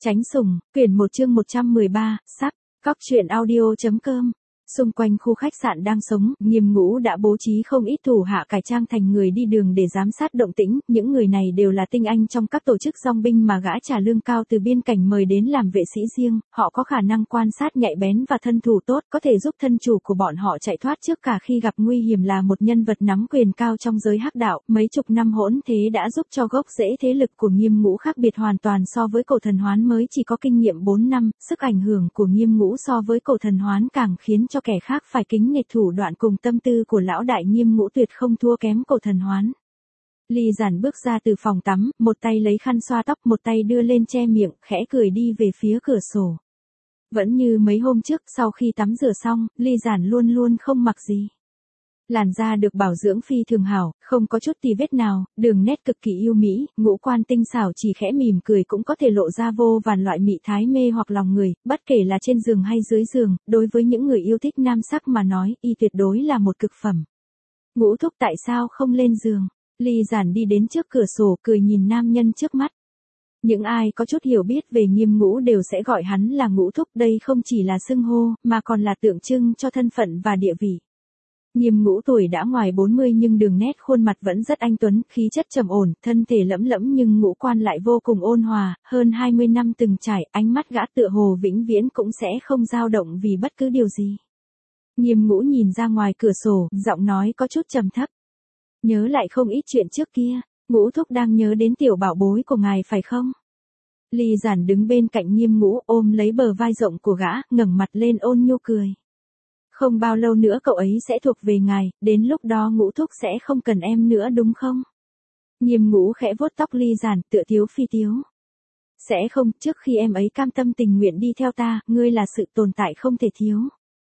Tránh sủng, quyển 1 chương 113, sắp, Cóc truyện audio.com. Xung quanh khu khách sạn đang sống, Nghiêm Ngũ đã bố trí không ít thủ hạ cải trang thành người đi đường để giám sát động tĩnh, những người này đều là tinh anh trong các tổ chức dong binh mà gã trả lương cao từ biên cảnh mời đến làm vệ sĩ riêng, họ có khả năng quan sát nhạy bén và thân thủ tốt, có thể giúp thân chủ của bọn họ chạy thoát trước cả khi gặp nguy hiểm. Là một nhân vật nắm quyền cao trong giới hắc đạo, mấy chục năm hỗn thế đã giúp cho gốc rễ thế lực của Nghiêm Ngũ khác biệt hoàn toàn so với Cổ Thần Hoán mới chỉ có kinh nghiệm 4 năm, sức ảnh hưởng của Nghiêm Ngũ so với Cổ Thần Hoán càng khiến cho kẻ khác phải kính nể. Thủ đoạn cùng tâm tư của lão đại Nghiêm Ngũ tuyệt không thua kém Cổ Thần Hoán. Ly Giản bước ra từ phòng tắm, một tay lấy khăn xoa tóc, một tay đưa lên che miệng, khẽ cười đi về phía cửa sổ. Vẫn như mấy hôm trước, sau khi tắm rửa xong, Ly Giản luôn luôn không mặc gì. Làn da được bảo dưỡng phi thường hảo, không có chút tì vết nào, đường nét cực kỳ yêu mỹ, ngũ quan tinh xảo, chỉ khẽ mỉm cười cũng có thể lộ ra vô vàn loại mị thái mê hoặc lòng người, bất kể là trên giường hay dưới giường, đối với những người yêu thích nam sắc mà nói, y tuyệt đối là một cực phẩm. Ngũ thúc tại sao không lên giường? Ly Giản đi đến trước cửa sổ, cười nhìn nam nhân trước mắt. Những ai có chút hiểu biết về Nghiêm Ngũ đều sẽ gọi hắn là Ngũ thúc, đây không chỉ là xưng hô, mà còn là tượng trưng cho thân phận và địa vị. Nghiêm Ngũ tuổi đã ngoài 40 nhưng đường nét khuôn mặt vẫn rất anh tuấn, khí chất trầm ổn, thân thể lẫm lẫm nhưng ngũ quan lại vô cùng ôn hòa, hơn 20 năm từng trải, ánh mắt gã tựa hồ vĩnh viễn cũng sẽ không dao động vì bất cứ điều gì. Nghiêm Ngũ nhìn ra ngoài cửa sổ, giọng nói có chút trầm thấp. Nhớ lại không ít chuyện trước kia, Ngũ thúc đang nhớ đến tiểu bảo bối của ngài phải không? Ly Giản đứng bên cạnh Nghiêm Ngũ ôm lấy bờ vai rộng của gã, ngẩng mặt lên ôn nhu cười. Không bao lâu nữa cậu ấy sẽ thuộc về ngài, đến lúc đó Ngũ thúc sẽ không cần em nữa đúng không? Nghiêm Ngũ khẽ vuốt tóc Ly Giản, tựa thiếu phi tiếu. Sẽ không, trước khi em ấy cam tâm tình nguyện đi theo ta, ngươi là sự tồn tại không thể thiếu.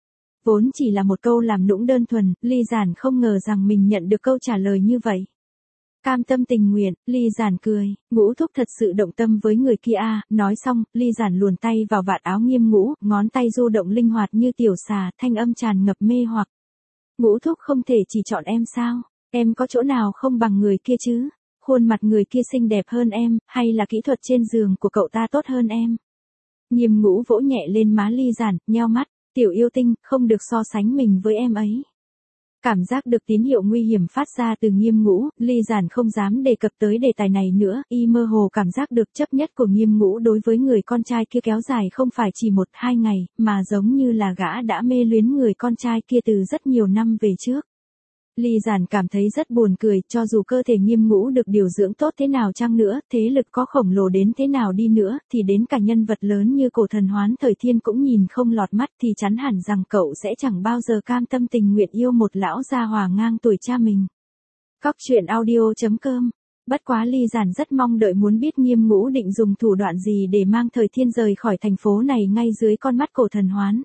Vốn chỉ là một câu làm nũng đơn thuần, Ly Giản không ngờ rằng mình nhận được câu trả lời như vậy. Cam tâm tình nguyện, Ly Giản cười, Ngũ thúc thật sự động tâm với người kia à, nói xong, Ly Giản luồn tay vào vạt áo Nghiêm Ngũ, ngón tay du động linh hoạt như tiểu xà, thanh âm tràn ngập mê hoặc. Ngũ thúc không thể chỉ chọn em sao, em có chỗ nào không bằng người kia chứ, khuôn mặt người kia xinh đẹp hơn em, hay là kỹ thuật trên giường của cậu ta tốt hơn em. Nghiêm Ngũ vỗ nhẹ lên má Ly Giản, nheo mắt, tiểu yêu tinh, không được so sánh mình với em ấy. Cảm giác được tín hiệu nguy hiểm phát ra từ Nghiêm Ngũ, Ly Giản không dám đề cập tới đề tài này nữa, y mơ hồ cảm giác được chấp nhất của Nghiêm Ngũ đối với người con trai kia kéo dài không phải chỉ 1-2 ngày, mà giống như là gã đã mê luyến người con trai kia từ rất nhiều năm về trước. Ly Giản cảm thấy rất buồn cười, cho dù cơ thể Nghiêm Ngũ được điều dưỡng tốt thế nào chăng nữa, thế lực có khổng lồ đến thế nào đi nữa, thì đến cả nhân vật lớn như Cổ Thần Hoán thời thiên cũng nhìn không lọt mắt, thì chắn hẳn rằng cậu sẽ chẳng bao giờ cam tâm tình nguyện yêu một lão gia hòa ngang tuổi cha mình. Cóc truyện audio.com. Bất quá Ly Giản rất mong đợi muốn biết Nghiêm Ngũ định dùng thủ đoạn gì để mang thời thiên rời khỏi thành phố này ngay dưới con mắt Cổ Thần Hoán.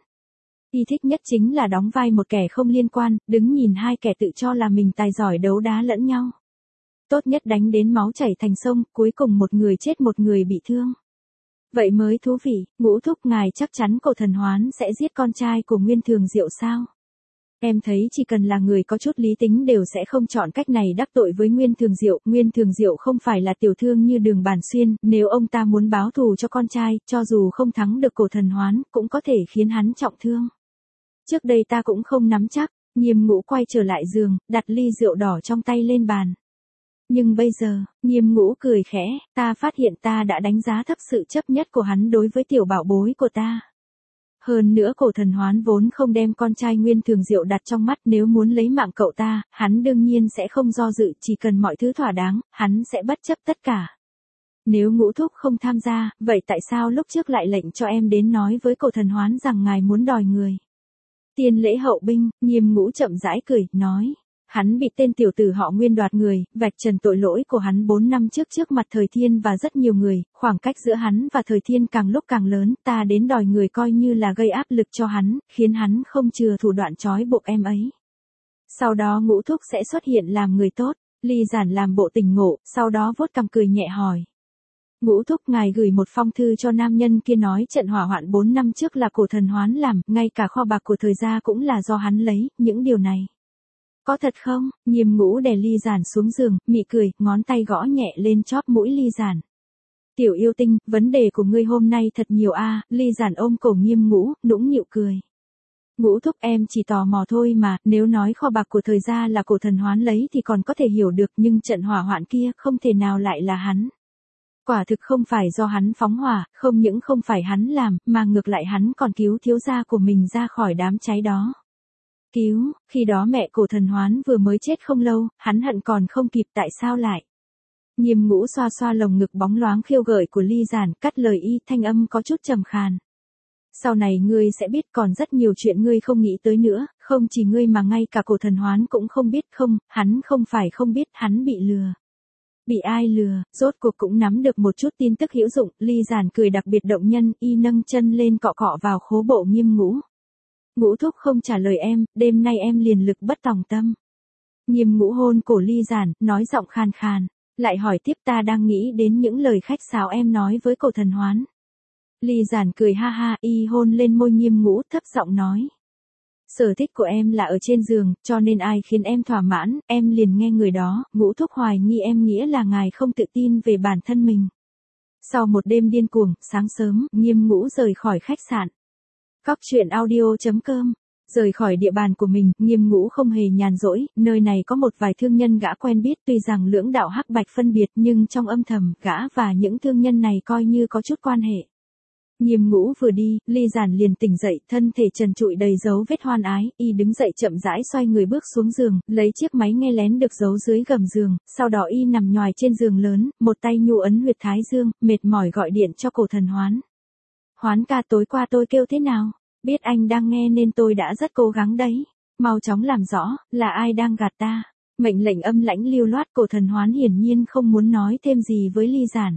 Y thích nhất chính là đóng vai một kẻ không liên quan, đứng nhìn hai kẻ tự cho là mình tài giỏi đấu đá lẫn nhau. Tốt nhất đánh đến máu chảy thành sông, cuối cùng một người chết một người bị thương. Vậy mới thú vị, Ngũ thúc ngài chắc chắn Cổ Thần Hoán sẽ giết con trai của Nguyên Thường Diệu sao? Em thấy chỉ cần là người có chút lý tính đều sẽ không chọn cách này đắc tội với Nguyên Thường Diệu không phải là tiểu thương như Đường Bản Xuyên, nếu ông ta muốn báo thù cho con trai, cho dù không thắng được Cổ Thần Hoán, cũng có thể khiến hắn trọng thương. Trước đây ta cũng không nắm chắc, Nghiêm Ngũ quay trở lại giường, đặt ly rượu đỏ trong tay lên bàn. Nhưng bây giờ, Nghiêm Ngũ cười khẽ, ta phát hiện ta đã đánh giá thấp sự chấp nhất của hắn đối với tiểu bảo bối của ta. Hơn nữa Cổ Thần Hoán vốn không đem con trai Nguyên Thường Diệu đặt trong mắt, nếu muốn lấy mạng cậu ta, hắn đương nhiên sẽ không do dự, chỉ cần mọi thứ thỏa đáng, hắn sẽ bất chấp tất cả. Nếu Ngũ thúc không tham gia, vậy tại sao lúc trước lại lệnh cho em đến nói với Cổ Thần Hoán rằng ngài muốn đòi người? Tiên lễ hậu binh, Nghiêm Ngũ chậm rãi cười, nói. Hắn bị tên tiểu tử họ Nguyên đoạt người, vạch trần tội lỗi của hắn 4 năm trước mặt Thời Thiên và rất nhiều người, khoảng cách giữa hắn và Thời Thiên càng lúc càng lớn, ta đến đòi người coi như là gây áp lực cho hắn, khiến hắn không chừa thủ đoạn trói buộc em ấy. Sau đó Ngũ thúc sẽ xuất hiện làm người tốt, Ly Giản làm bộ tỉnh ngộ, sau đó vuốt cằm cười nhẹ hỏi. Ngũ thúc ngài gửi một phong thư cho nam nhân kia nói trận hỏa hoạn 4 năm trước là Cổ Thần Hoán làm, ngay cả kho bạc của Thời gia cũng là do hắn lấy, những điều này. Có thật không? Nghiêm Ngũ đè Ly Giản xuống giường, mị cười, ngón tay gõ nhẹ lên chóp mũi Ly Giản. Tiểu yêu tinh, vấn đề của ngươi hôm nay thật nhiều a. Ly Giản ôm cổ Nghiêm Ngũ, nũng nịu cười. Ngũ thúc em chỉ tò mò thôi mà, nếu nói kho bạc của thời gia là Cổ Thần Hoán lấy thì còn có thể hiểu được, nhưng trận hỏa hoạn kia không thể nào lại là hắn. Quả thực không phải do hắn phóng hỏa, không những không phải hắn làm, mà ngược lại hắn còn cứu thiếu gia của mình ra khỏi đám cháy đó. Cứu, khi đó mẹ Cổ Thần Hoán vừa mới chết không lâu, hắn hận còn không kịp, tại sao lại? Nghiêm Ngũ xoa xoa lồng ngực bóng loáng khiêu gợi của Ly Giản, cắt lời y, thanh âm có chút trầm khàn. Sau này ngươi sẽ biết còn rất nhiều chuyện ngươi không nghĩ tới nữa, không chỉ ngươi mà ngay cả Cổ Thần Hoán cũng không biết. Không, hắn không phải không biết, hắn bị lừa. Bị ai lừa, rốt cuộc cũng nắm được một chút tin tức hữu dụng. Ly Giản cười đặc biệt động nhân, y nâng chân lên cọ cọ vào khố bộ Nghiêm Ngũ. Ngũ thúc không trả lời em, đêm nay em liền lực bất tòng tâm. Nghiêm Ngũ hôn cổ Ly Giản, nói giọng khàn khàn, lại hỏi tiếp, ta đang nghĩ đến những lời khách sáo em nói với Cổ Thần Hoán. Ly Giản cười ha ha, y hôn lên môi Nghiêm Ngũ, thấp giọng nói. Sở thích của em là ở trên giường, cho nên ai khiến em thỏa mãn, em liền nghe người đó. Ngũ thúc hoài nghi em nghĩa là ngài không tự tin về bản thân mình. Sau một đêm điên cuồng, sáng sớm, Nghiêm Ngũ rời khỏi khách sạn. Cóc truyện audio.com. Rời khỏi địa bàn của mình, Nghiêm Ngũ không hề nhàn rỗi, nơi này có một vài thương nhân gã quen biết, tuy rằng lưỡng đạo hắc bạch phân biệt nhưng trong âm thầm, gã và những thương nhân này coi như có chút quan hệ. Nghiêm Ngũ vừa đi, Ly Giản liền tỉnh dậy, thân thể trần trụi đầy dấu vết hoan ái, y đứng dậy chậm rãi xoay người bước xuống giường, lấy chiếc máy nghe lén được giấu dưới gầm giường, sau đó y nằm nhoài trên giường lớn, một tay nhu ấn huyệt thái dương, mệt mỏi gọi điện cho Cổ Thần Hoán. Hoán ca, tối qua tôi kêu thế nào? Biết anh đang nghe nên tôi đã rất cố gắng đấy. Mau chóng làm rõ, là ai đang gạt ta? Mệnh lệnh âm lãnh lưu loát. Cổ Thần Hoán hiển nhiên không muốn nói thêm gì với Ly Giản.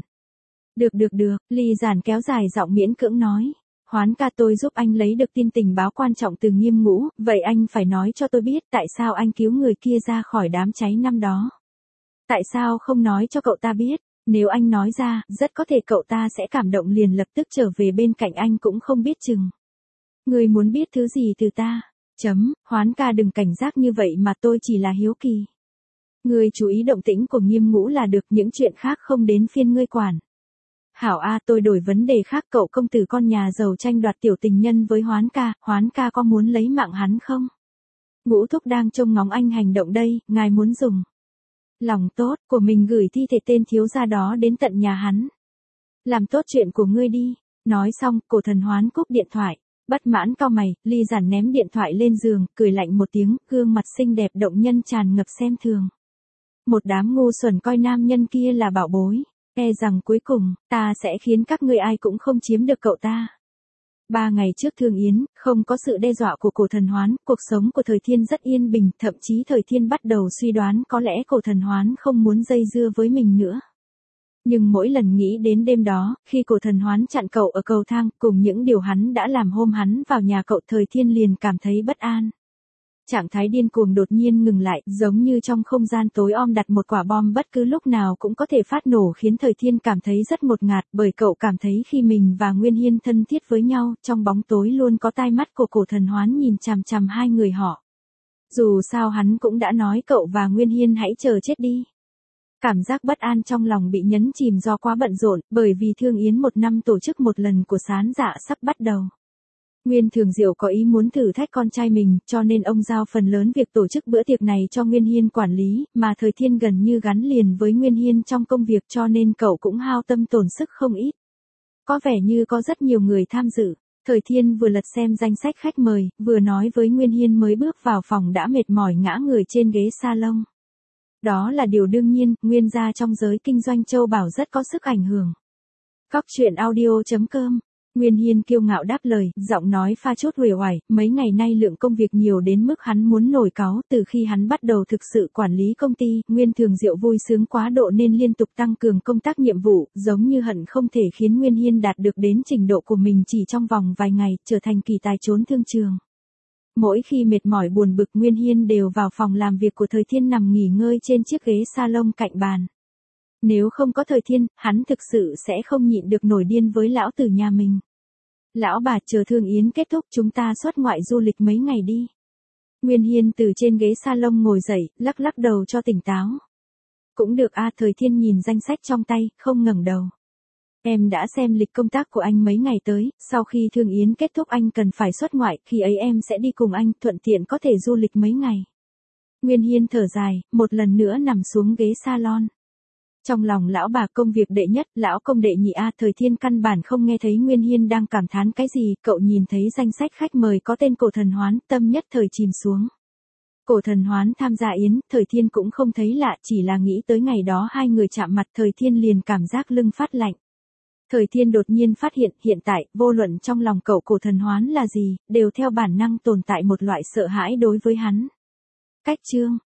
Được, Ly Giản kéo dài giọng miễn cưỡng nói. Hoán ca, tôi giúp anh lấy được tin tình báo quan trọng từ Nghiêm Ngũ, vậy anh phải nói cho tôi biết tại sao anh cứu người kia ra khỏi đám cháy năm đó. Tại sao không nói cho cậu ta biết? Nếu anh nói ra, rất có thể cậu ta sẽ cảm động liền lập tức trở về bên cạnh anh cũng không biết chừng. Người muốn biết thứ gì từ ta? Hoán ca đừng cảnh giác như vậy mà, tôi chỉ là hiếu kỳ. Người chú ý động tĩnh của Nghiêm Ngũ là được, những chuyện khác không đến phiên ngươi quản. Hảo a, tôi đổi vấn đề khác, cậu công tử con nhà giàu tranh đoạt tiểu tình nhân với Hoán ca có muốn lấy mạng hắn không? Ngũ thúc đang trông ngóng anh hành động đây, ngài muốn dùng lòng tốt của mình gửi thi thể tên thiếu gia đó đến tận nhà hắn. Làm tốt chuyện của ngươi đi. Nói xong, Cổ Thần Hoán cúp điện thoại. Bất mãn cau mày, Ly Giản ném điện thoại lên giường, cười lạnh một tiếng, gương mặt xinh đẹp động nhân tràn ngập xem thường. Một đám ngu xuẩn coi nam nhân kia là bảo bối, e rằng cuối cùng, ta sẽ khiến các ngươi ai cũng không chiếm được cậu ta. 3 ngày trước Thương Yến, không có sự đe dọa của Cổ Thần Hoán, cuộc sống của Thời Thiên rất yên bình, thậm chí Thời Thiên bắt đầu suy đoán có lẽ Cổ Thần Hoán không muốn dây dưa với mình nữa. Nhưng mỗi lần nghĩ đến đêm đó, khi Cổ Thần Hoán chặn cậu ở cầu thang, cùng những điều hắn đã làm hôm hắn vào nhà cậu, Thời Thiên liền cảm thấy bất an. Trạng thái điên cuồng đột nhiên ngừng lại, giống như trong không gian tối om đặt một quả bom bất cứ lúc nào cũng có thể phát nổ, khiến Thời Thiên cảm thấy rất ngột ngạt, bởi cậu cảm thấy khi mình và Nguyên Hiên thân thiết với nhau, trong bóng tối luôn có tai mắt của Cổ Thần Hoán nhìn chằm chằm hai người họ. Dù sao hắn cũng đã nói cậu và Nguyên Hiên hãy chờ chết đi. Cảm giác bất an trong lòng bị nhấn chìm do quá bận rộn, bởi vì Thương Yến 1 năm tổ chức một lần của Sán Dạ sắp bắt đầu. Nguyên Thường Diệu có ý muốn thử thách con trai mình, cho nên ông giao phần lớn việc tổ chức bữa tiệc này cho Nguyên Hiên quản lý, mà Thời Thiên gần như gắn liền với Nguyên Hiên trong công việc, cho nên cậu cũng hao tâm tổn sức không ít. Có vẻ như có rất nhiều người tham dự. Thời Thiên vừa lật xem danh sách khách mời, vừa nói với Nguyên Hiên mới bước vào phòng đã mệt mỏi ngã người trên ghế salon. Đó là điều đương nhiên, Nguyên gia trong giới kinh doanh châu bảo rất có sức ảnh hưởng. Cóc truyện audio.com. Nguyên Hiên kiêu ngạo đáp lời, giọng nói pha chút uể oải, mấy ngày nay lượng công việc nhiều đến mức hắn muốn nổi cáu, từ khi hắn bắt đầu thực sự quản lý công ty, Nguyên Thường Diệu vui sướng quá độ nên liên tục tăng cường công tác nhiệm vụ, giống như hận không thể khiến Nguyên Hiên đạt được đến trình độ của mình chỉ trong vòng vài ngày, trở thành kỳ tài trốn thương trường. Mỗi khi mệt mỏi buồn bực, Nguyên Hiên đều vào phòng làm việc của Thời Thiên nằm nghỉ ngơi trên chiếc ghế salon cạnh bàn. Nếu không có Thời Thiên, hắn thực sự sẽ không nhịn được nổi điên với lão tử nhà mình. Lão bà, chờ Thương Yến kết thúc chúng ta xuất ngoại du lịch mấy ngày đi. Nguyên Hiên từ trên ghế salon ngồi dậy, lắc lắc đầu cho tỉnh táo. Cũng được a. Thời Thiên nhìn danh sách trong tay, không ngẩng đầu. Em đã xem lịch công tác của anh mấy ngày tới, sau khi Thương Yến kết thúc anh cần phải xuất ngoại, khi ấy em sẽ đi cùng anh, thuận tiện có thể du lịch mấy ngày. Nguyên Hiên thở dài, một lần nữa nằm xuống ghế salon. Trong lòng lão bà công việc đệ nhất, lão công đệ nhị A, Thời Thiên căn bản không nghe thấy Nguyên Hiên đang cảm thán cái gì, cậu nhìn thấy danh sách khách mời có tên Cổ Thần Hoán, tâm nhất thời chìm xuống. Cổ Thần Hoán tham gia yến, Thời Thiên cũng không thấy lạ, chỉ là nghĩ tới ngày đó hai người chạm mặt, Thời Thiên liền cảm giác lưng phát lạnh. Thời Thiên đột nhiên phát hiện, hiện tại, vô luận trong lòng cậu Cổ Thần Hoán là gì, đều theo bản năng tồn tại một loại sợ hãi đối với hắn. Cách chương